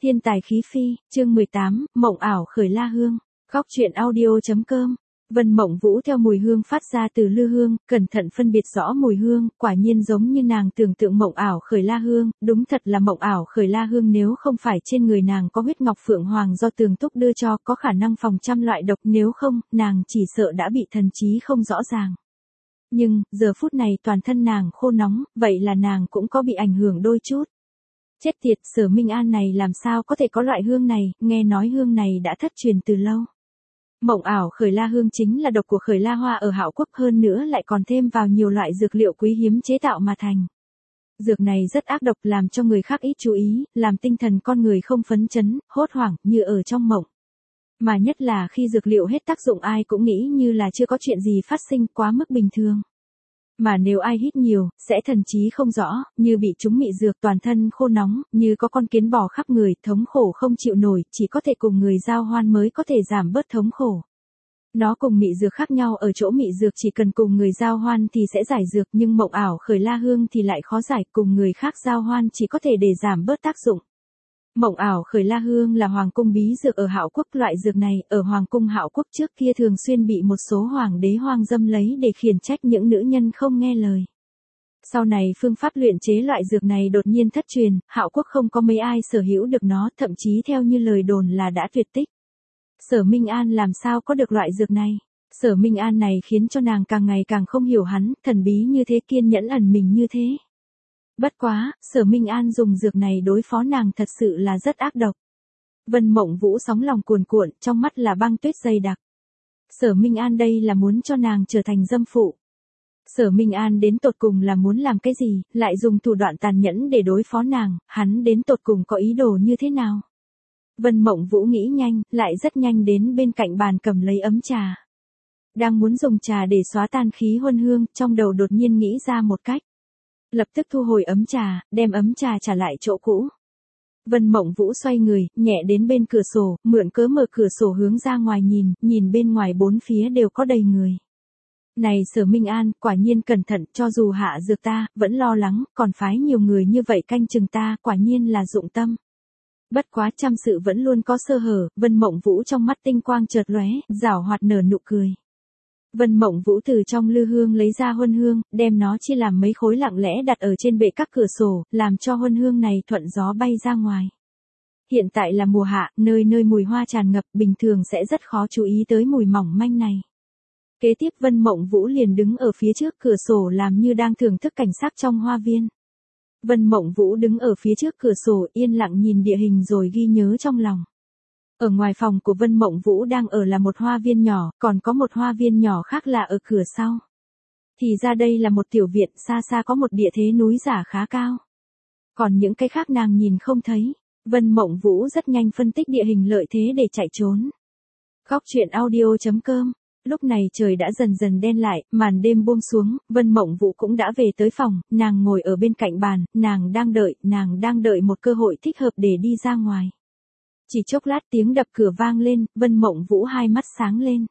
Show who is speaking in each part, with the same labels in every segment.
Speaker 1: Thiên tài khí phi, chương 18, mộng ảo khởi la hương. Góc truyện audio.com. Vân Mộng Vũ theo mùi hương phát ra từ lư hương, cẩn thận phân biệt rõ mùi hương, quả nhiên giống như nàng tưởng tượng mộng ảo khởi la hương, đúng thật là mộng ảo khởi la hương, nếu không phải trên người nàng có huyết ngọc phượng hoàng do Tường Túc đưa cho, có khả năng phòng trăm loại độc, nếu không, nàng chỉ sợ đã bị thần trí không rõ ràng. Nhưng, giờ phút này toàn thân nàng khô nóng, vậy là nàng cũng có bị ảnh hưởng đôi chút. Chết tiệt, Sở Minh An này làm sao có thể có loại hương này, nghe nói hương này đã thất truyền từ lâu. Mộng ảo khởi la hương chính là độc của khởi la hoa ở Hạo Quốc, hơn nữa lại còn thêm vào nhiều loại dược liệu quý hiếm chế tạo mà thành. Dược này rất ác độc, làm cho người khác ít chú ý, làm tinh thần con người không phấn chấn, hốt hoảng như ở trong mộng. Mà nhất là khi dược liệu hết tác dụng, ai cũng nghĩ như là chưa có chuyện gì phát sinh, quá mức bình thường. Mà nếu ai hít nhiều, sẽ thần trí không rõ, như bị trúng mị dược, toàn thân khô nóng, như có con kiến bò khắp người, thống khổ không chịu nổi, chỉ có thể cùng người giao hoan mới có thể giảm bớt thống khổ. Nó cùng mị dược khác nhau ở chỗ mị dược chỉ cần cùng người giao hoan thì sẽ giải dược, nhưng mộng ảo khởi la hương thì lại khó giải, cùng người khác giao hoan chỉ có thể để giảm bớt tác dụng. Mộng ảo khởi la hương là hoàng cung bí dược ở Hạo Quốc, loại dược này ở hoàng cung Hạo Quốc trước kia thường xuyên bị một số hoàng đế hoang dâm lấy để khiển trách những nữ nhân không nghe lời. Sau này phương pháp luyện chế loại dược này đột nhiên thất truyền, Hạo Quốc không có mấy ai sở hữu được nó, thậm chí theo như lời đồn là đã tuyệt tích. Sở Minh An làm sao có được loại dược này? Sở Minh An này khiến cho nàng càng ngày càng không hiểu hắn, thần bí như thế, kiên nhẫn ẩn mình như thế. Bất quá, Sở Minh An dùng dược này đối phó nàng thật sự là rất ác độc. Vân Mộng Vũ sóng lòng cuồn cuộn, trong mắt là băng tuyết dày đặc. Sở Minh An đây là muốn cho nàng trở thành dâm phụ. Sở Minh An đến tột cùng là muốn làm cái gì, lại dùng thủ đoạn tàn nhẫn để đối phó nàng, hắn đến tột cùng có ý đồ như thế nào? Vân Mộng Vũ nghĩ nhanh, lại rất nhanh đến bên cạnh bàn cầm lấy ấm trà. Đang muốn dùng trà để xóa tan khí huân hương, trong đầu đột nhiên nghĩ ra một cách. Lập tức thu hồi ấm trà, đem ấm trà trả lại chỗ cũ. Vân Mộng Vũ xoay người, nhẹ đến bên cửa sổ, mượn cớ mở cửa sổ hướng ra ngoài nhìn bên ngoài bốn phía đều có đầy người. Này Sở Minh An, quả nhiên cẩn thận, cho dù hạ dược ta, vẫn lo lắng, còn phái nhiều người như vậy canh chừng ta, quả nhiên là dụng tâm. Bất quá trăm sự vẫn luôn có sơ hở, Vân Mộng Vũ trong mắt tinh quang chợt lóe, giảo hoạt nở nụ cười. Vân Mộng Vũ từ trong lư hương lấy ra huân hương, đem nó chia làm mấy khối lặng lẽ đặt ở trên bệ các cửa sổ, làm cho huân hương này thuận gió bay ra ngoài. Hiện tại là mùa hạ, nơi nơi mùi hoa tràn ngập, bình thường sẽ rất khó chú ý tới mùi mỏng manh này. Kế tiếp Vân Mộng Vũ liền đứng ở phía trước cửa sổ làm như đang thưởng thức cảnh sắc trong hoa viên. Vân Mộng Vũ đứng ở phía trước cửa sổ yên lặng nhìn địa hình rồi ghi nhớ trong lòng. Ở ngoài phòng của Vân Mộng Vũ đang ở là một hoa viên nhỏ, còn có một hoa viên nhỏ khác là ở cửa sau. Thì ra đây là một tiểu viện, xa xa có một địa thế núi giả khá cao. Còn những cái khác nàng nhìn không thấy. Vân Mộng Vũ rất nhanh phân tích địa hình lợi thế để chạy trốn. Góc truyện audio.com. Lúc này trời đã dần dần đen lại, màn đêm buông xuống, Vân Mộng Vũ cũng đã về tới phòng, nàng ngồi ở bên cạnh bàn, nàng đang đợi một cơ hội thích hợp để đi ra ngoài. Chỉ chốc lát tiếng đập cửa vang lên, Vân Mộng Vũ hai mắt sáng lên.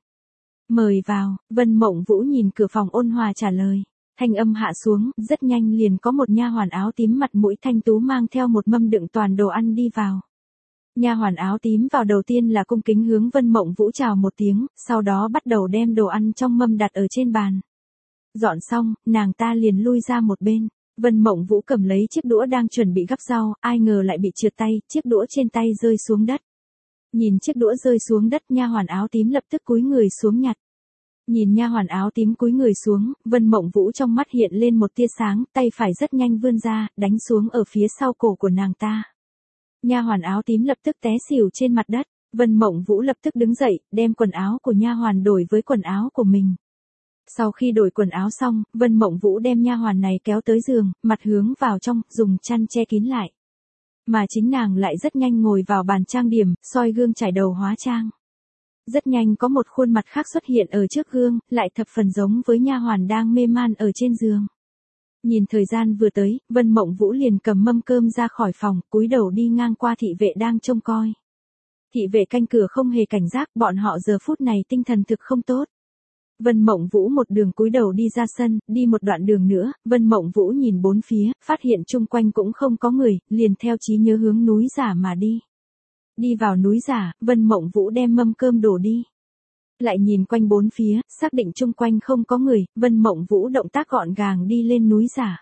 Speaker 1: Mời vào, Vân Mộng Vũ nhìn cửa phòng ôn hòa trả lời. Thanh âm hạ xuống, rất nhanh liền có một nha hoàn áo tím mặt mũi thanh tú mang theo một mâm đựng toàn đồ ăn đi vào. Nha hoàn áo tím vào đầu tiên là cung kính hướng Vân Mộng Vũ chào một tiếng, sau đó bắt đầu đem đồ ăn trong mâm đặt ở trên bàn. Dọn xong, nàng ta liền lui ra một bên. Vân Mộng Vũ cầm lấy chiếc đũa đang chuẩn bị gắp rau, ai ngờ lại bị trượt tay, chiếc đũa trên tay rơi xuống đất. Nhìn chiếc đũa rơi xuống đất, nha hoàn áo tím lập tức cúi người xuống nhặt. Nhìn nha hoàn áo tím cúi người xuống, Vân Mộng Vũ trong mắt hiện lên một tia sáng, tay phải rất nhanh vươn ra, đánh xuống ở phía sau cổ của nàng ta. Nha hoàn áo tím lập tức té xỉu trên mặt đất. Vân Mộng Vũ lập tức đứng dậy, đem quần áo của nha hoàn đổi với quần áo của mình. Sau khi đổi quần áo xong, Vân Mộng Vũ đem nha hoàn này kéo tới giường, mặt hướng vào trong, dùng chăn che kín lại. Mà chính nàng lại rất nhanh ngồi vào bàn trang điểm, soi gương trải đầu hóa trang. Rất nhanh có một khuôn mặt khác xuất hiện ở trước gương, lại thập phần giống với nha hoàn đang mê man ở trên giường. Nhìn thời gian vừa tới, Vân Mộng Vũ liền cầm mâm cơm ra khỏi phòng, cúi đầu đi ngang qua thị vệ đang trông coi. Thị vệ canh cửa không hề cảnh giác, bọn họ giờ phút này tinh thần thực không tốt. Vân Mộng Vũ một đường cúi đầu đi ra sân, đi một đoạn đường nữa, Vân Mộng Vũ nhìn bốn phía, phát hiện chung quanh cũng không có người, liền theo trí nhớ hướng núi giả mà đi. Đi vào núi giả, Vân Mộng Vũ đem mâm cơm đổ đi. Lại nhìn quanh bốn phía, xác định chung quanh không có người, Vân Mộng Vũ động tác gọn gàng đi lên núi giả.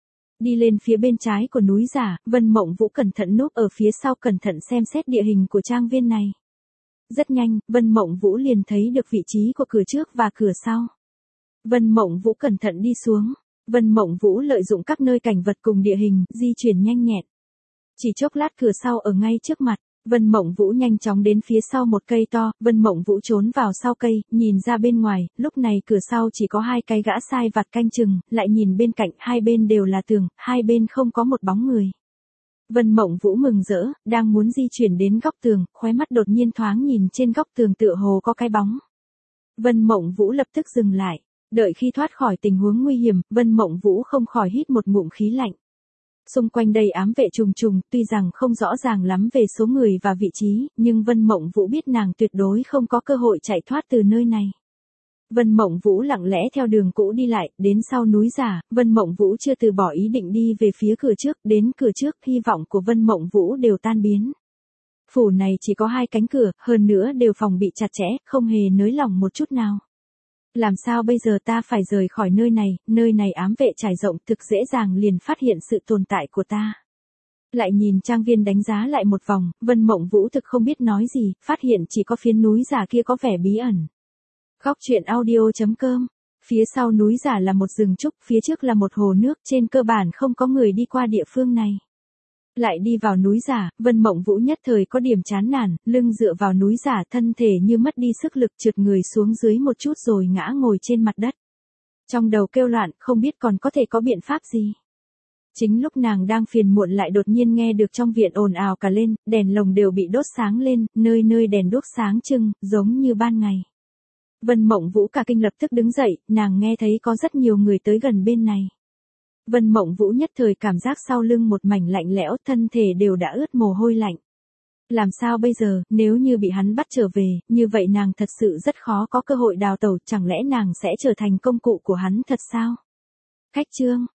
Speaker 1: Đi lên phía bên trái của núi giả, Vân Mộng Vũ cẩn thận núp ở phía sau cẩn thận xem xét địa hình của trang viên này. Rất nhanh, Vân Mộng Vũ liền thấy được vị trí của cửa trước và cửa sau. Vân Mộng Vũ cẩn thận đi xuống. Vân Mộng Vũ lợi dụng các nơi cảnh vật cùng địa hình, di chuyển nhanh nhẹn. Chỉ chốc lát cửa sau ở ngay trước mặt. Vân Mộng Vũ nhanh chóng đến phía sau một cây to, Vân Mộng Vũ trốn vào sau cây, nhìn ra bên ngoài, lúc này cửa sau chỉ có hai cái gã sai vặt canh chừng, lại nhìn bên cạnh, hai bên đều là tường, hai bên không có một bóng người. Vân Mộng Vũ mừng rỡ, đang muốn di chuyển đến góc tường, khóe mắt đột nhiên thoáng nhìn trên góc tường tựa hồ có cái bóng. Vân Mộng Vũ lập tức dừng lại, đợi khi thoát khỏi tình huống nguy hiểm, Vân Mộng Vũ không khỏi hít một ngụm khí lạnh. Xung quanh đây ám vệ trùng trùng, tuy rằng không rõ ràng lắm về số người và vị trí, nhưng Vân Mộng Vũ biết nàng tuyệt đối không có cơ hội chạy thoát từ nơi này. Vân Mộng Vũ lặng lẽ theo đường cũ đi lại, đến sau núi giả, Vân Mộng Vũ chưa từ bỏ ý định đi về phía cửa trước, đến cửa trước, hy vọng của Vân Mộng Vũ đều tan biến. Phủ này chỉ có hai cánh cửa, hơn nữa đều phòng bị chặt chẽ, không hề nới lỏng một chút nào. Làm sao bây giờ ta phải rời khỏi nơi này ám vệ trải rộng thực dễ dàng liền phát hiện sự tồn tại của ta. Lại nhìn trang viên đánh giá lại một vòng, Vân Mộng Vũ thực không biết nói gì, phát hiện chỉ có phiến núi giả kia có vẻ bí ẩn. Góc truyện audio.com. Phía sau núi giả là một rừng trúc, phía trước là một hồ nước, trên cơ bản không có người đi qua địa phương này. Lại đi vào núi giả, Vân Mộng Vũ nhất thời có điểm chán nản, lưng dựa vào núi giả thân thể như mất đi sức lực trượt người xuống dưới một chút rồi ngã ngồi trên mặt đất. Trong đầu kêu loạn, không biết còn có thể có biện pháp gì. Chính lúc nàng đang phiền muộn lại đột nhiên nghe được trong viện ồn ào cả lên, đèn lồng đều bị đốt sáng lên, nơi nơi đèn đuốc sáng trưng, giống như ban ngày. Vân Mộng Vũ cả kinh lập tức đứng dậy, nàng nghe thấy có rất nhiều người tới gần bên này. Vân Mộng Vũ nhất thời cảm giác sau lưng một mảnh lạnh lẽo, thân thể đều đã ướt mồ hôi lạnh. Làm sao bây giờ, nếu như bị hắn bắt trở về, như vậy nàng thật sự rất khó có cơ hội đào tẩu, chẳng lẽ nàng sẽ trở thành công cụ của hắn thật sao? Khách chương